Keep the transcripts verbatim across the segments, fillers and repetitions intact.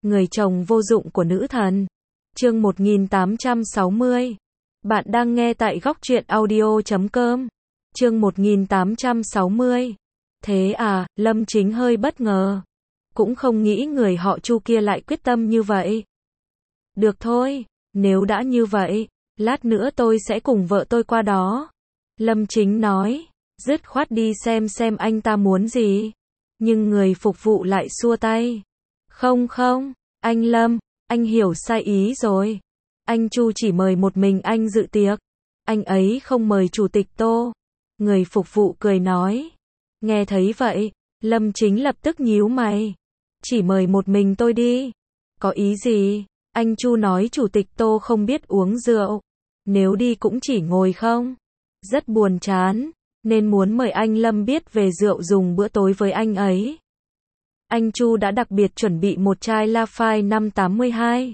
Người chồng vô dụng của nữ thần. Chương một nghìn tám trăm sáu mươi. Bạn đang nghe tại góc truyện audio chấm com. Chương một nghìn tám trăm sáu mươi. Thế à, Lâm Chính hơi bất ngờ. Cũng không nghĩ người họ Chu kia lại quyết tâm như vậy. Được thôi, nếu đã như vậy, lát nữa tôi sẽ cùng vợ tôi qua đó. Lâm Chính nói, dứt khoát đi xem xem anh ta muốn gì. Nhưng người phục vụ lại xua tay. Không không, anh Lâm, anh hiểu sai ý rồi. Anh Chu chỉ mời một mình anh dự tiệc. Anh ấy không mời chủ tịch Tô. Người phục vụ cười nói. Nghe thấy vậy, Lâm Chính lập tức nhíu mày. Chỉ mời một mình tôi đi. Có ý gì? Anh Chu nói chủ tịch Tô không biết uống rượu. Nếu đi cũng chỉ ngồi không. Rất buồn chán. Nên muốn mời anh Lâm biết về rượu dùng bữa tối với anh ấy. Anh Chu đã đặc biệt chuẩn bị một chai Lafite năm tám hai.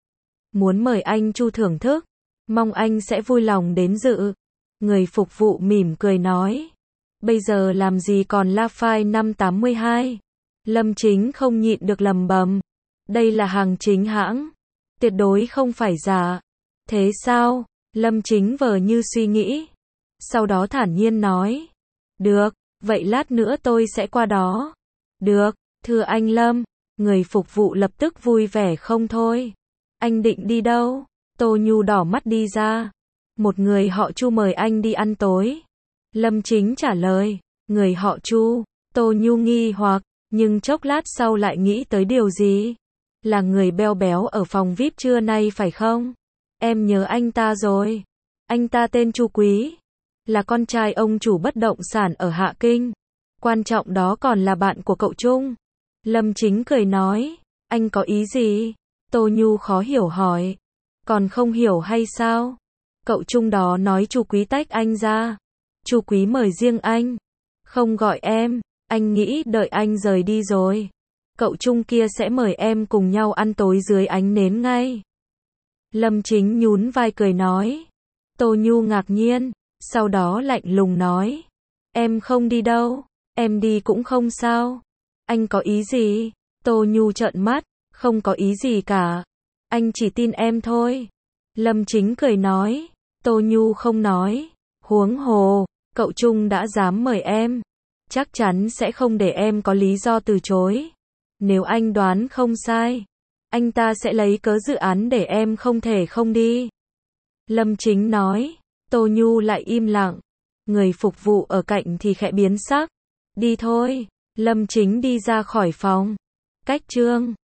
Muốn mời anh Chu thưởng thức. Mong anh sẽ vui lòng đến dự. Người phục vụ mỉm cười nói. Bây giờ làm gì còn Lafite năm tám hai. Lâm Chính không nhịn được lầm bầm. Đây là hàng chính hãng. Tuyệt đối không phải giả. Thế sao? Lâm Chính vờ như suy nghĩ. Sau đó thản nhiên nói. Được, vậy lát nữa tôi sẽ qua đó. Được, thưa anh Lâm. Người phục vụ lập tức vui vẻ không thôi. Anh định đi đâu? Tô Nhu đỏ mắt đi ra. Một người họ Chu mời anh đi ăn tối. Lâm Chính trả lời. Người họ Chu. Tô Nhu nghi hoặc, nhưng chốc lát sau lại nghĩ tới điều gì. Là người béo béo ở phòng vi ai pi trưa nay phải không? Em nhớ anh ta rồi. Anh ta tên Chu Quý. Là con trai ông chủ bất động sản ở Hạ Kinh. Quan trọng đó còn là bạn của cậu Trung. Lâm Chính cười nói. Anh có ý gì? Tô Nhu khó hiểu hỏi. Còn không hiểu hay sao? Cậu Trung đó nói Chu Quý tách anh ra. Chu Quý mời riêng anh. Không gọi em. Anh nghĩ đợi anh rời đi rồi. Cậu Trung kia sẽ mời em cùng nhau ăn tối dưới ánh nến ngay. Lâm Chính nhún vai cười nói. Tô Nhu ngạc nhiên. Sau đó lạnh lùng nói. Em không đi đâu. Em đi cũng không sao. Anh có ý gì? Tô Nhu trợn mắt. Không có ý gì cả. Anh chỉ tin em thôi. Lâm Chính cười nói. Tô Nhu không nói. Huống hồ, cậu Trung đã dám mời em. Chắc chắn sẽ không để em có lý do từ chối. Nếu anh đoán không sai, anh ta sẽ lấy cớ dự án để em không thể không đi. Lâm Chính nói. Tô Nhu lại im lặng. Người phục vụ ở cạnh thì khẽ biến sắc. Đi thôi. Lâm Chính đi ra khỏi phòng. Cách chương